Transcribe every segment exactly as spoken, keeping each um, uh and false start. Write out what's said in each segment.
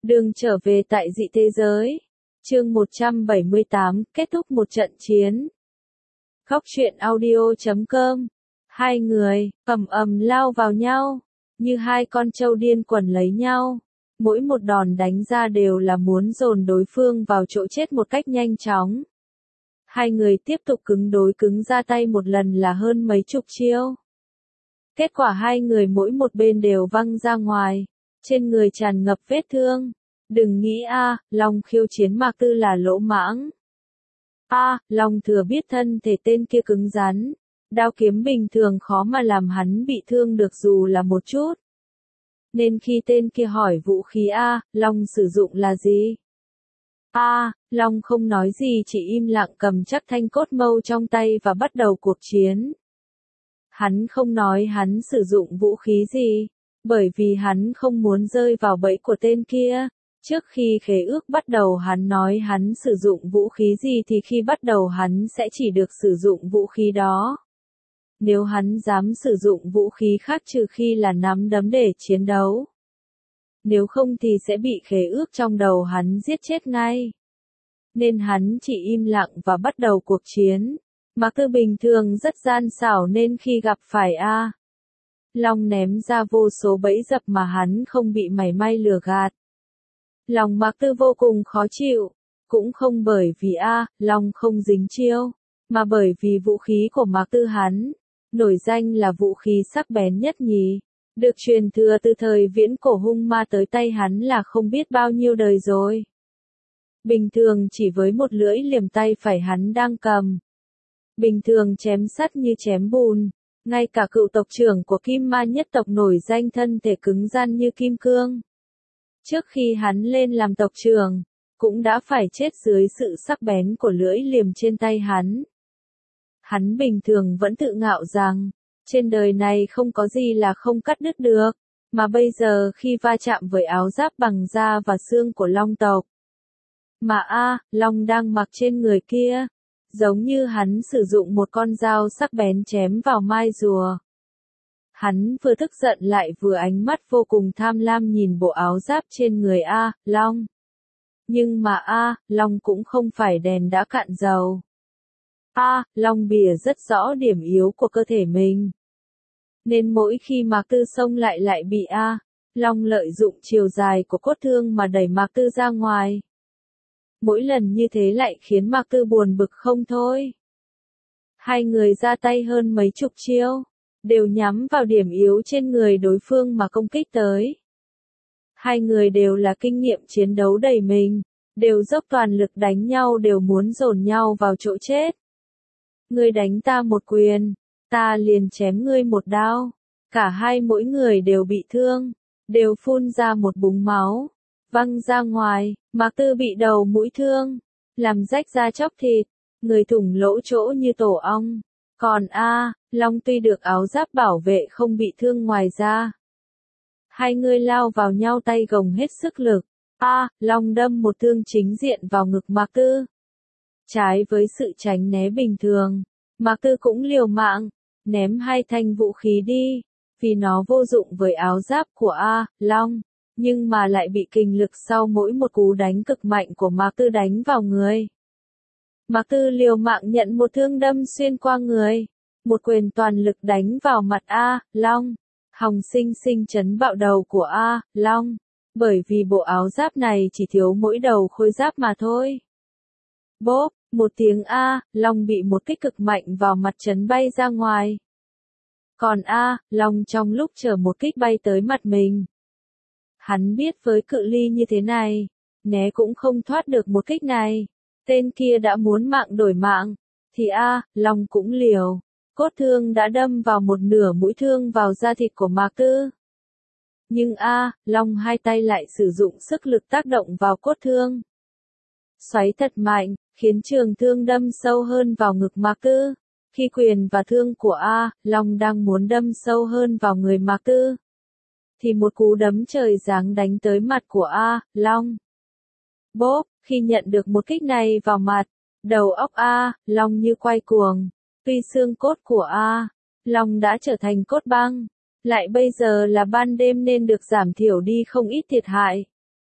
Đường trở về tại dị thế giới. Chương một trăm bảy mươi tám, kết thúc một trận chiến. Góc truyện audio chấm com. Hai người, ầm ầm lao vào nhau, như hai con trâu điên quần lấy nhau. Mỗi một đòn đánh ra đều là muốn dồn đối phương vào chỗ chết một cách nhanh chóng. Hai người tiếp tục cứng đối cứng ra tay một lần là hơn mấy chục chiêu. Kết quả hai người mỗi một bên đều văng ra ngoài, trên người tràn ngập vết thương. Đừng nghĩ a, Long khiêu chiến Mạc Tư là lỗ mãng. A, Long thừa biết thân thể tên kia cứng rắn, đao kiếm bình thường khó mà làm hắn bị thương được dù là một chút. Nên khi tên kia hỏi vũ khí A, Long sử dụng là gì? A, Long không nói gì chỉ im lặng cầm chắc thanh cốt mâu trong tay và bắt đầu cuộc chiến. Hắn không nói hắn sử dụng vũ khí gì, bởi vì hắn không muốn rơi vào bẫy của tên kia. Trước khi khế ước bắt đầu hắn nói hắn sử dụng vũ khí gì thì khi bắt đầu hắn sẽ chỉ được sử dụng vũ khí đó. Nếu hắn dám sử dụng vũ khí khác trừ khi là nắm đấm để chiến đấu. Nếu không thì sẽ bị khế ước trong đầu hắn giết chết ngay. Nên hắn chỉ im lặng và bắt đầu cuộc chiến. Mạc Tư bình thường rất gian xảo nên khi gặp phải A, Long ném ra vô số bẫy dập mà hắn không bị mảy may lừa gạt. Lòng Mạc Tư vô cùng khó chịu, cũng không bởi vì A, Long không dính chiêu, mà bởi vì vũ khí của Mạc Tư hắn, nổi danh là vũ khí sắc bén nhất nhì, được truyền thừa từ thời viễn cổ hung ma tới tay hắn là không biết bao nhiêu đời rồi. Bình thường chỉ với một lưỡi liềm tay phải hắn đang cầm. Bình thường chém sắt như chém bùn, ngay cả cựu tộc trưởng của Kim Ma nhất tộc nổi danh thân thể cứng rắn như kim cương. Trước khi hắn lên làm tộc trưởng, cũng đã phải chết dưới sự sắc bén của lưỡi liềm trên tay hắn. Hắn bình thường vẫn tự ngạo rằng, trên đời này không có gì là không cắt đứt được, mà bây giờ khi va chạm với áo giáp bằng da và xương của Long tộc. Mà a, Long đang mặc trên người kia, giống như hắn sử dụng một con dao sắc bén chém vào mai rùa. Hắn vừa tức giận lại vừa ánh mắt vô cùng tham lam nhìn bộ áo giáp trên người A, Long. Nhưng mà A, Long cũng không phải đèn đã cạn dầu. A, Long bìa rất rõ điểm yếu của cơ thể mình. Nên mỗi khi Mạc Tư xông lại lại bị A, Long lợi dụng chiều dài của cốt thương mà đẩy Mạc Tư ra ngoài. Mỗi lần như thế lại khiến Mạc Tư buồn bực không thôi. Hai người ra tay hơn mấy chục chiêu, đều nhắm vào điểm yếu trên người đối phương mà công kích tới. Hai người đều là kinh nghiệm chiến đấu đầy mình, đều dốc toàn lực đánh nhau đều muốn dồn nhau vào chỗ chết. Ngươi đánh ta một quyền, ta liền chém ngươi một đao. Cả hai mỗi người đều bị thương, đều phun ra một búng máu, văng ra ngoài. Mạc Tư bị đầu mũi thương, làm rách da chóc thịt, người thủng lỗ chỗ như tổ ong. Còn A, Long tuy được áo giáp bảo vệ không bị thương ngoài ra. Hai người lao vào nhau tay gồng hết sức lực. A, Long đâm một thương chính diện vào ngực Mạc Tư. Trái với sự tránh né bình thường, Mạc Tư cũng liều mạng, ném hai thanh vũ khí đi, vì nó vô dụng với áo giáp của A, Long, nhưng mà lại bị kình lực sau mỗi một cú đánh cực mạnh của Mạc Tư đánh vào người. Mạc Tư liều mạng nhận một thương đâm xuyên qua người, một quyền toàn lực đánh vào mặt A, Long, hòng sinh sinh chấn bạo đầu của A, Long, bởi vì bộ áo giáp này chỉ thiếu mỗi đầu khôi giáp mà thôi. Bốp, một tiếng A, Long bị một kích cực mạnh vào mặt chấn bay ra ngoài. Còn A, Long trong lúc chờ một kích bay tới mặt mình. Hắn biết với cự ly như thế này, né cũng không thoát được một kích này. Tên kia đã muốn mạng đổi mạng, thì A, Long cũng liều. Cốt thương đã đâm vào một nửa mũi thương vào da thịt của Mạc Tư. Nhưng A, Long hai tay lại sử dụng sức lực tác động vào cốt thương. Xoáy thật mạnh, khiến trường thương đâm sâu hơn vào ngực Mạc Tư. Khi quyền và thương của A, Long đang muốn đâm sâu hơn vào người Mạc Tư, thì một cú đấm trời giáng đánh tới mặt của A, Long. Bốp, khi nhận được một kích này vào mặt, đầu óc A, Long như quay cuồng. Tuy xương cốt của A, Long đã trở thành cốt băng, lại bây giờ là ban đêm nên được giảm thiểu đi không ít thiệt hại.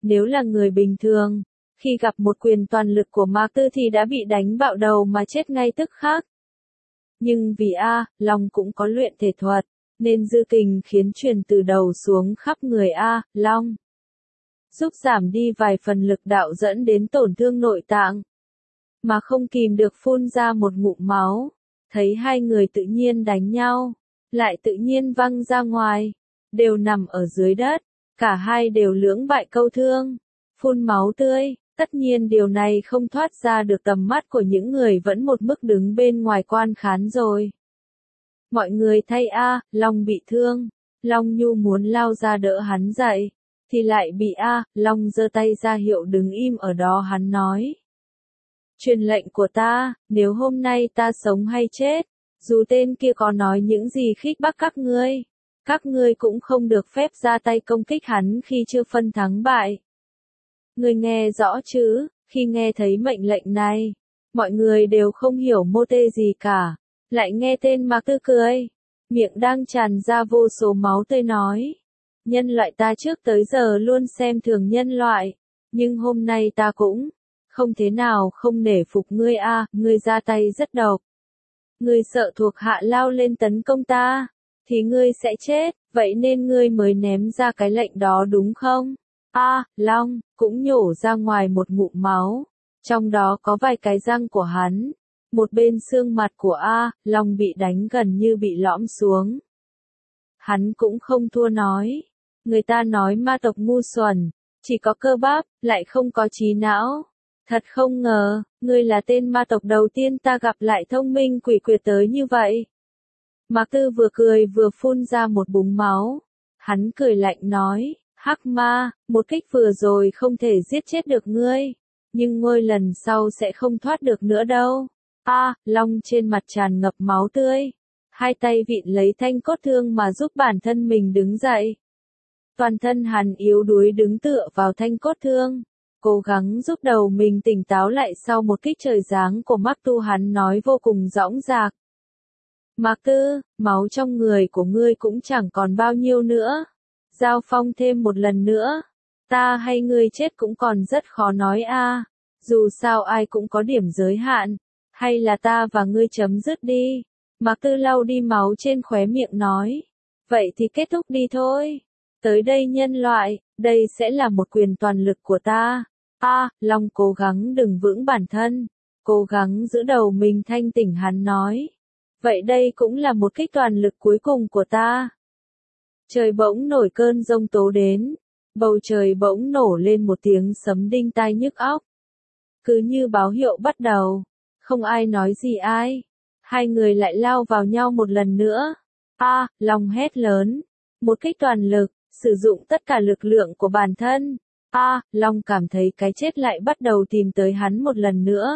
Nếu là người bình thường, khi gặp một quyền toàn lực của Mạc Tư thì đã bị đánh bạo đầu mà chết ngay tức khắc. Nhưng vì A, Long cũng có luyện thể thuật, nên dư kình khiến truyền từ đầu xuống khắp người A, Long, giúp giảm đi vài phần lực đạo dẫn đến tổn thương nội tạng. Mà không kìm được phun ra một ngụm máu, thấy hai người tự nhiên đánh nhau, lại tự nhiên văng ra ngoài, đều nằm ở dưới đất, cả hai đều lưỡng bại câu thương, phun máu tươi. Tất nhiên điều này không thoát ra được tầm mắt của những người vẫn một mức đứng bên ngoài quan khán rồi. Mọi người thay A, Long bị thương, Long Nhu muốn lao ra đỡ hắn dậy, thì lại bị A, Long giơ tay ra hiệu đứng im ở đó. Hắn nói: truyền lệnh của ta, nếu hôm nay ta sống hay chết, dù tên kia có nói những gì khích bác các ngươi, các ngươi cũng không được phép ra tay công kích hắn khi chưa phân thắng bại. Ngươi nghe rõ chứ? Khi nghe thấy mệnh lệnh này, mọi người đều không hiểu mô tê gì cả, lại nghe tên Mạc Tư cười, miệng đang tràn ra vô số máu tươi nói: nhân loại ta trước tới giờ luôn xem thường nhân loại, nhưng hôm nay ta cũng không thế nào không nể phục ngươi a, ngươi ra tay rất độc. Ngươi sợ thuộc hạ lao lên tấn công ta, thì ngươi sẽ chết, vậy nên ngươi mới ném ra cái lệnh đó đúng không? A, Long cũng nhổ ra ngoài một ngụm máu, trong đó có vài cái răng của hắn. Một bên xương mặt của A, Long bị đánh gần như bị lõm xuống. Hắn cũng không thua nói. Người ta nói ma tộc ngu xuẩn, chỉ có cơ bắp, lại không có trí não. Thật không ngờ, ngươi là tên ma tộc đầu tiên ta gặp lại thông minh quỷ quyệt tới như vậy. Mạc Tư vừa cười vừa phun ra một búng máu. Hắn cười lạnh nói: hắc ma, một kích vừa rồi không thể giết chết được ngươi, nhưng ngôi lần sau sẽ không thoát được nữa đâu. A, Long trên mặt tràn ngập máu tươi, hai tay vịn lấy thanh cốt thương mà giúp bản thân mình đứng dậy. Toàn thân hắn yếu đuối đứng tựa vào thanh cốt thương, cố gắng giúp đầu mình tỉnh táo lại sau một kích trời giáng của Mạc Tu. Hắn nói vô cùng dõng dạc: Mạc Tư, máu trong người của ngươi cũng chẳng còn bao nhiêu nữa. Giao phong thêm một lần nữa, ta hay ngươi chết cũng còn rất khó nói a. Dù sao ai cũng có điểm giới hạn, hay là ta và ngươi chấm dứt đi. Mạc Tư lau đi máu trên khóe miệng nói: vậy thì kết thúc đi thôi. Tới đây nhân loại, đây sẽ là một quyền toàn lực của ta. A, Long cố gắng đứng vững bản thân, cố gắng giữ đầu mình thanh tỉnh. Hắn nói: vậy đây cũng là một kích toàn lực cuối cùng của ta. Trời bỗng nổi cơn giông tố đến, bầu trời bỗng nổ lên một tiếng sấm đinh tai nhức óc. Cứ như báo hiệu bắt đầu, không ai nói gì ai. Hai người lại lao vào nhau một lần nữa. A, Long hét lớn, một kích toàn lực, sử dụng tất cả lực lượng của bản thân. A, Long cảm thấy cái chết lại bắt đầu tìm tới hắn một lần nữa.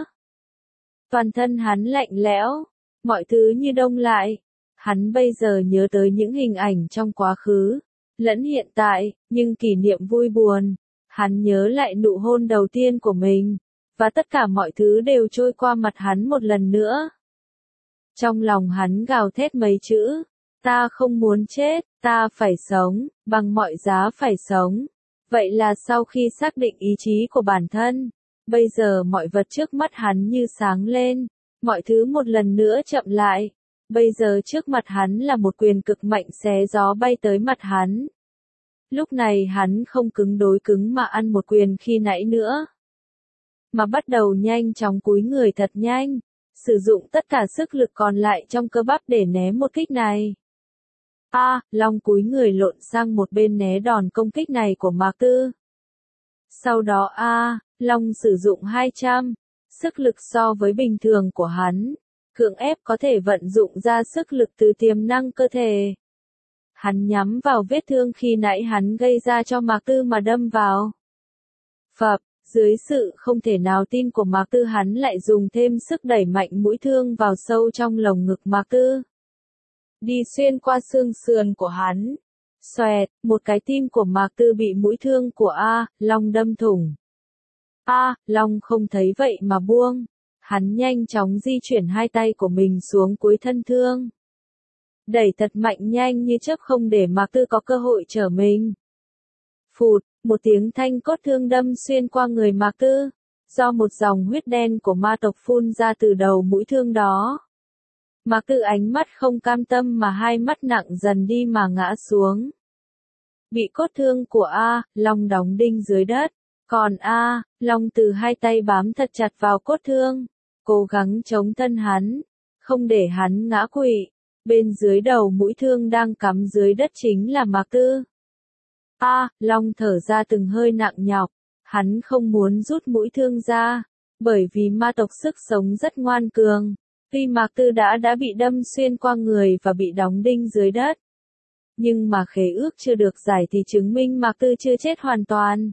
Toàn thân hắn lạnh lẽo, mọi thứ như đông lại. Hắn bây giờ nhớ tới những hình ảnh trong quá khứ, lẫn hiện tại, nhưng kỷ niệm vui buồn. Hắn nhớ lại nụ hôn đầu tiên của mình, và tất cả mọi thứ đều trôi qua mặt hắn một lần nữa. Trong lòng hắn gào thét mấy chữ: ta không muốn chết, ta phải sống, bằng mọi giá phải sống. Vậy là sau khi xác định ý chí của bản thân, bây giờ mọi vật trước mắt hắn như sáng lên, mọi thứ một lần nữa chậm lại. Bây giờ trước mặt hắn là một quyền cực mạnh xé gió bay tới mặt hắn. Lúc này hắn không cứng đối cứng mà ăn một quyền khi nãy nữa, mà bắt đầu nhanh chóng cúi người thật nhanh, sử dụng tất cả sức lực còn lại trong cơ bắp để né một kích này. A, Long cúi người lộn sang một bên né đòn công kích này của Mạc Tư. Sau đó A, Long sử dụng hai trăm sức lực so với bình thường của hắn, cưỡng ép có thể vận dụng ra sức lực từ tiềm năng cơ thể. Hắn nhắm vào vết thương khi nãy hắn gây ra cho Mạc Tư mà đâm vào. Phập, dưới sự không thể nào tin của Mạc Tư, hắn lại dùng thêm sức đẩy mạnh mũi thương vào sâu trong lồng ngực Mạc Tư, đi xuyên qua xương sườn của hắn. Xoẹt, một cái tim của Mạc Tư bị mũi thương của A, Long đâm thủng. A, Long không thấy vậy mà buông. Hắn nhanh chóng di chuyển hai tay của mình xuống cuối thân thương, đẩy thật mạnh nhanh như chớp không để Mạc Tư có cơ hội trở mình. Phụt, một tiếng thanh cốt thương đâm xuyên qua người Mạc Tư, do một dòng huyết đen của ma tộc phun ra từ đầu mũi thương đó. Mạc Tư ánh mắt không cam tâm mà hai mắt nặng dần đi mà ngã xuống. Bị cốt thương của A, Long đóng đinh dưới đất, còn A, Long từ hai tay bám thật chặt vào cốt thương, cố gắng chống thân hắn, không để hắn ngã quỵ. Bên dưới đầu mũi thương đang cắm dưới đất chính là Mạc Tư. A, Long thở ra từng hơi nặng nhọc, hắn không muốn rút mũi thương ra, bởi vì ma tộc sức sống rất ngoan cường. Tuy Mạc Tư đã đã bị đâm xuyên qua người và bị đóng đinh dưới đất, nhưng mà khế ước chưa được giải thì chứng minh Mạc Tư chưa chết hoàn toàn.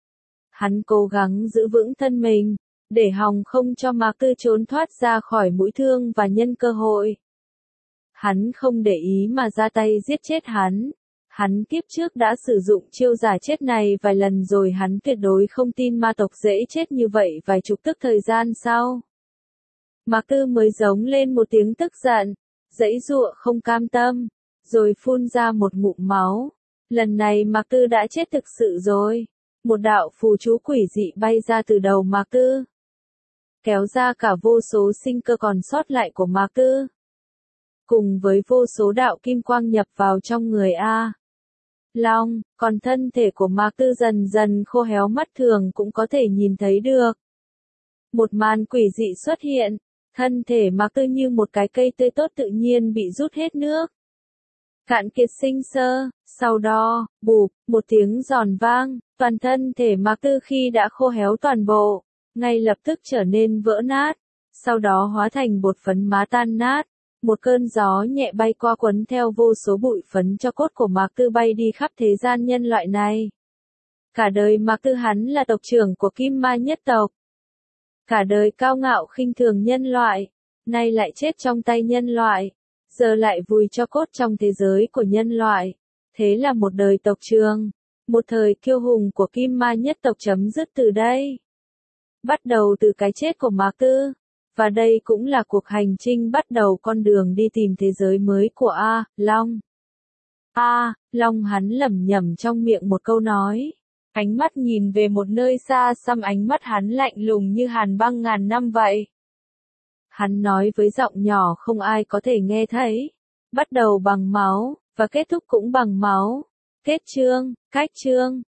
Hắn cố gắng giữ vững thân mình, để hòng không cho Mạc Tư trốn thoát ra khỏi mũi thương và nhân cơ hội. Hắn không để ý mà ra tay giết chết hắn. Hắn kiếp trước đã sử dụng chiêu giả chết này vài lần rồi, hắn tuyệt đối không tin ma tộc dễ chết như vậy vài chục tức thời gian sau. Mạc Tư mới giống lên một tiếng tức giận, giãy giụa không cam tâm, rồi phun ra một ngụm máu. Lần này Mạc Tư đã chết thực sự rồi. Một đạo phù chú quỷ dị bay ra từ đầu Mạc Tư, kéo ra cả vô số sinh cơ còn sót lại của Mạc Tư, cùng với vô số đạo kim quang nhập vào trong người A. Long, còn thân thể của Mạc Tư dần dần khô héo, mắt thường cũng có thể nhìn thấy được. Một màn quỷ dị xuất hiện, thân thể Mạc Tư như một cái cây tươi tốt tự nhiên bị rút hết nước, cạn kiệt sinh sơ. Sau đó, bụp, một tiếng giòn vang, toàn thân thể Mạc Tư khi đã khô héo toàn bộ, ngay lập tức trở nên vỡ nát, sau đó hóa thành bột phấn má tan nát. Một cơn gió nhẹ bay qua quấn theo vô số bụi phấn cho cốt của Mạc Tư bay đi khắp thế gian nhân loại này. Cả đời Mạc Tư hắn là tộc trưởng của Kim Ma nhất tộc. Cả đời cao ngạo khinh thường nhân loại, nay lại chết trong tay nhân loại, giờ lại vùi cho cốt trong thế giới của nhân loại. Thế là một đời tộc trưởng, một thời kiêu hùng của Kim Ma nhất tộc chấm dứt từ đây. Bắt đầu từ cái chết của Mạc Tư. Và đây cũng là cuộc hành trình bắt đầu con đường đi tìm thế giới mới của A, Long. A, Long hắn lẩm nhẩm trong miệng một câu nói. Ánh mắt nhìn về một nơi xa xăm, ánh mắt hắn lạnh lùng như hàn băng ngàn năm vậy. Hắn nói với giọng nhỏ không ai có thể nghe thấy. Bắt đầu bằng máu, và kết thúc cũng bằng máu. Kết chương, cách chương.